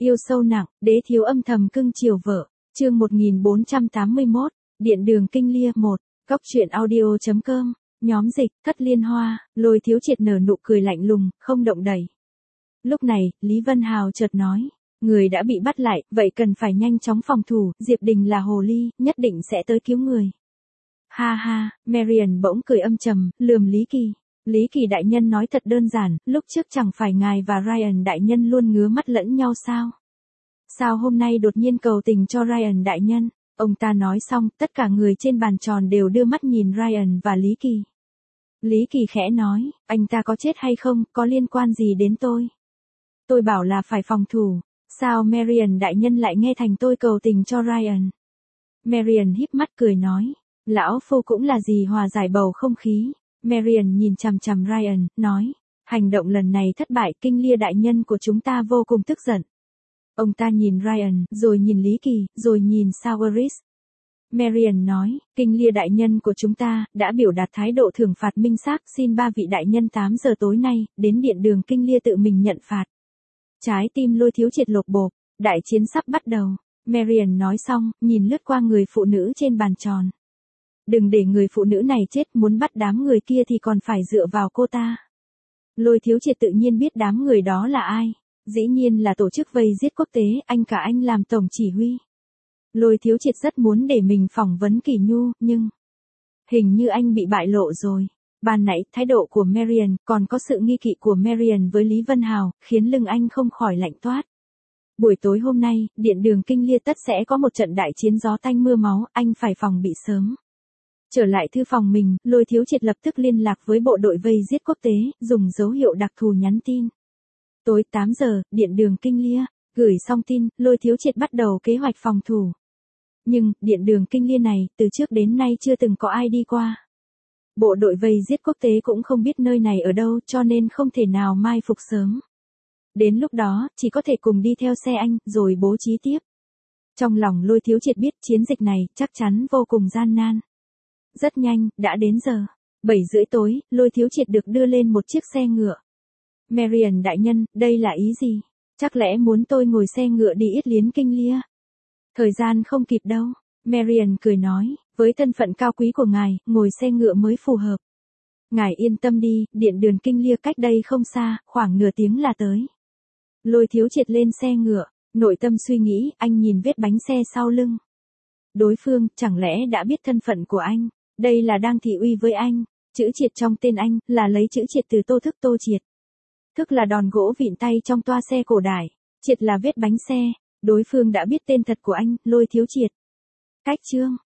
Yêu sâu nặng, đế thiếu âm thầm cưng chiều vợ. Chương 1481, Điện đường kinh lia 1, Cóc truyện audio.com, nhóm dịch, Thất Liên Hoa, Lôi Thiếu Triệt nở nụ cười lạnh lùng, không động đậy. Lúc này, Lý Vân Hào chợt nói, người đã bị bắt lại, vậy cần phải nhanh chóng phòng thủ, Diệp Đình là hồ ly, nhất định sẽ tới cứu người. Ha ha, Marian bỗng cười âm trầm, lườm Lý Kỳ. Lý Kỳ đại nhân nói thật đơn giản, lúc trước chẳng phải ngài và Ryan đại nhân luôn ngứa mắt lẫn nhau sao? Sao hôm nay đột nhiên cầu tình cho Ryan đại nhân? Ông ta nói xong, tất cả người trên bàn tròn đều đưa mắt nhìn Ryan và Lý Kỳ. Lý Kỳ khẽ nói, anh ta có chết hay không, có liên quan gì đến tôi? Tôi bảo là phải phòng thủ, sao Marian đại nhân lại nghe thành tôi cầu tình cho Ryan? Marian híp mắt cười nói, lão phu cũng là gì hòa giải bầu không khí. Marian nhìn chằm chằm Ryan, nói, hành động lần này thất bại, kinh lia đại nhân của chúng ta vô cùng tức giận. Ông ta nhìn Ryan, rồi nhìn Lý Kỳ, rồi nhìn Saoirse. Marian nói, kinh lia đại nhân của chúng ta, đã biểu đạt thái độ thưởng phạt minh xác, xin ba vị đại nhân 8 giờ tối nay, đến điện đường kinh lia tự mình nhận phạt. Trái tim Lôi Thiếu Triệt lột bột, đại chiến sắp bắt đầu. Marian nói xong, nhìn lướt qua người phụ nữ trên bàn tròn. Đừng để người phụ nữ này chết, muốn bắt đám người kia thì còn phải dựa vào cô ta. Lôi Thiếu Triệt tự nhiên biết đám người đó là ai. Dĩ nhiên là tổ chức vây giết quốc tế, anh làm tổng chỉ huy. Lôi Thiếu Triệt rất muốn để mình phỏng vấn Kỳ Nhu, nhưng hình như anh bị bại lộ rồi. Ban nãy, thái độ của Marian, còn có sự nghi kỵ của Marian với Lý Vân Hào, khiến lưng anh không khỏi lạnh toát. Buổi tối hôm nay, điện đường kinh lia tất sẽ có một trận đại chiến gió tanh mưa máu, anh phải phòng bị sớm. Trở lại thư phòng mình, Lôi Thiếu Triệt lập tức liên lạc với bộ đội vây giết quốc tế, dùng dấu hiệu đặc thù nhắn tin. Tối 8 giờ, điện đường kinh lia, gửi xong tin, Lôi Thiếu Triệt bắt đầu kế hoạch phòng thủ. Nhưng, điện đường kinh lia này, từ trước đến nay chưa từng có ai đi qua. Bộ đội vây giết quốc tế cũng không biết nơi này ở đâu, cho nên không thể nào mai phục sớm. Đến lúc đó, chỉ có thể cùng đi theo xe anh, rồi bố trí tiếp. Trong lòng Lôi Thiếu Triệt biết chiến dịch này, chắc chắn vô cùng gian nan. Rất nhanh, đã đến giờ. 7 rưỡi tối, Lôi Thiếu Triệt được đưa lên một chiếc xe ngựa. Marian đại nhân, đây là ý gì? Chắc lẽ muốn tôi ngồi xe ngựa đi Yết Liến kinh lia? Thời gian không kịp đâu. Marian cười nói, với thân phận cao quý của ngài, ngồi xe ngựa mới phù hợp. Ngài yên tâm đi, điện đường kinh lia cách đây không xa, khoảng nửa tiếng là tới. Lôi Thiếu Triệt lên xe ngựa, nội tâm suy nghĩ, anh nhìn vết bánh xe sau lưng. Đối phương, chẳng lẽ đã biết thân phận của anh? Đây là đang thị uy với anh. Chữ Triệt trong tên anh, là lấy chữ Triệt từ Tô Thức Tô Triệt. Thức là đòn gỗ vịn tay trong toa xe cổ đại. Triệt là vết bánh xe. Đối phương đã biết tên thật của anh, Lôi Thiếu Triệt. Cách chương.